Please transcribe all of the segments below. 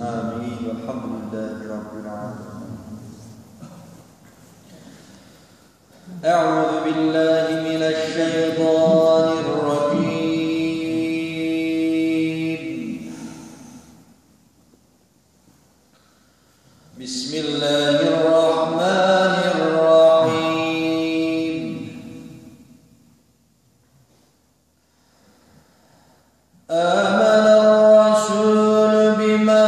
آمين والحمد لله رب العالمين. أعوذ بالله من الشيطان الرجيم. بسم الله الرحمن الرحيم. آمن الرسول بما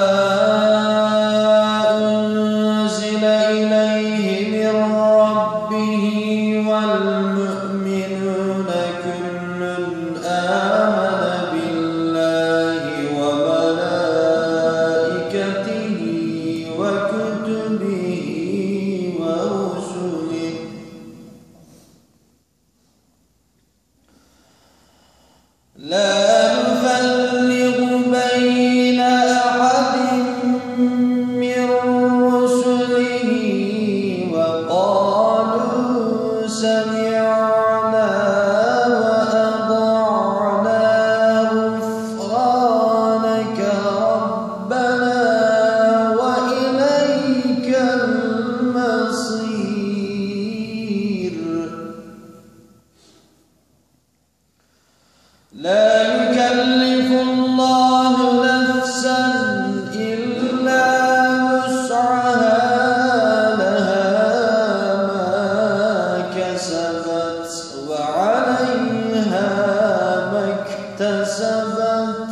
أنزل إليه من ربه والمؤمنون كل آمن بالله وملائكته وكتبه ورسله لا نفرق بين أحد من رسله وقالوا سمعنا وأطعنا غفرانك ربنا وإليك المصير. لا يكلف الله نفسا إلا وسعها لها ما كسبت وعليها ما اكتسبت.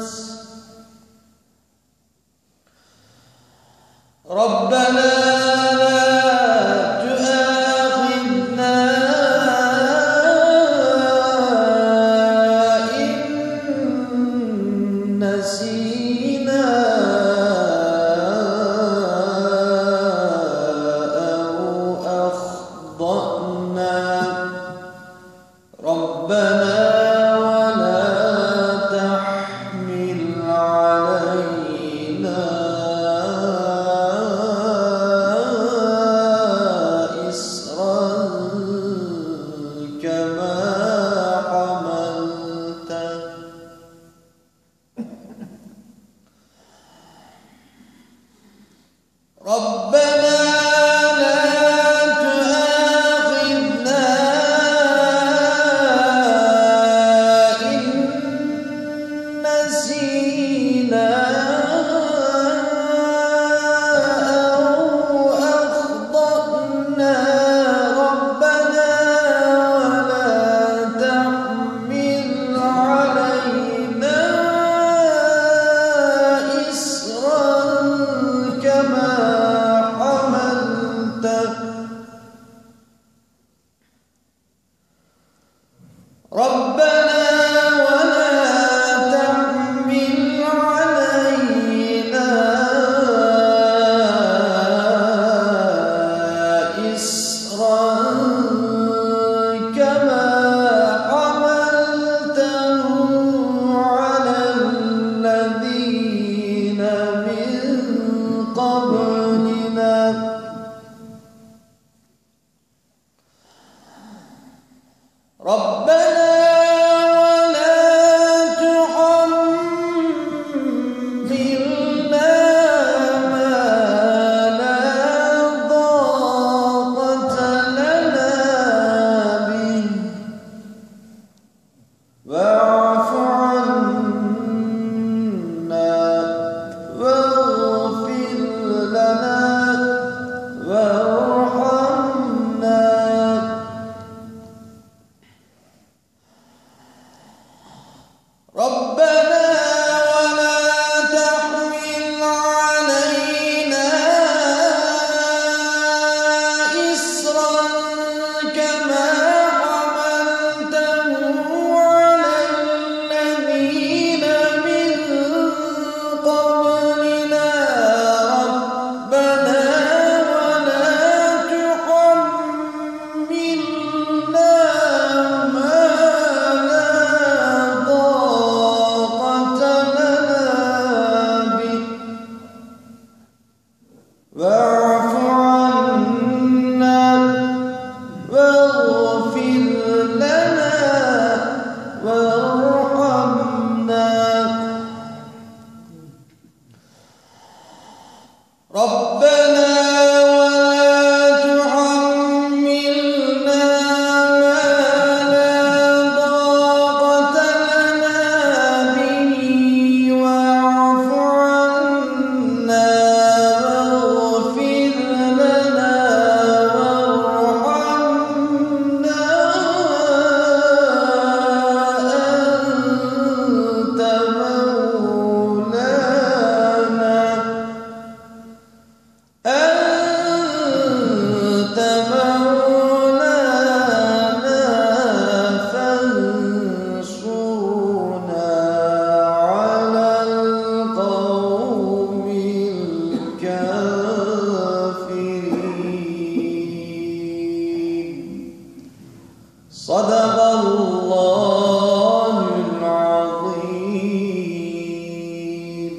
ربنا نسينا أو أخطأنا ربنا ولا تحمل علينا إصرا كما حملته ربنا لا تؤاخذنا إن نسينا أو أخطأنا ربنا ولا تحمل علينا إصرا كما ربنا ولا تحمل علينا إصرا كما حملته على الذين من قبلنا ربنا ولا تحملنا ما لا طاقة لنا به واعف عنا واغفر لنا وارحمنا ربنا ولا تحمل علينا إصرا كما حملته على الذين من قبلنا ربنا ولا تحملنا ما لا طاقة لنا به واعف عنا واغفر لنا وارحمنا ربنا ولا تحملنا ما لا طاقة لنا به واعف عنا واغفر لنا وارحمنا أنت مولانا فانصرنا على القوم الكافرين. صدق الله العظيم.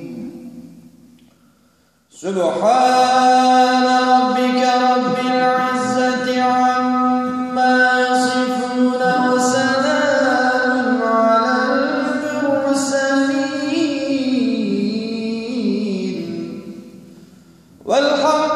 سبحان ربك رب العزة عما يصفون وسلام على المرسلين والحمد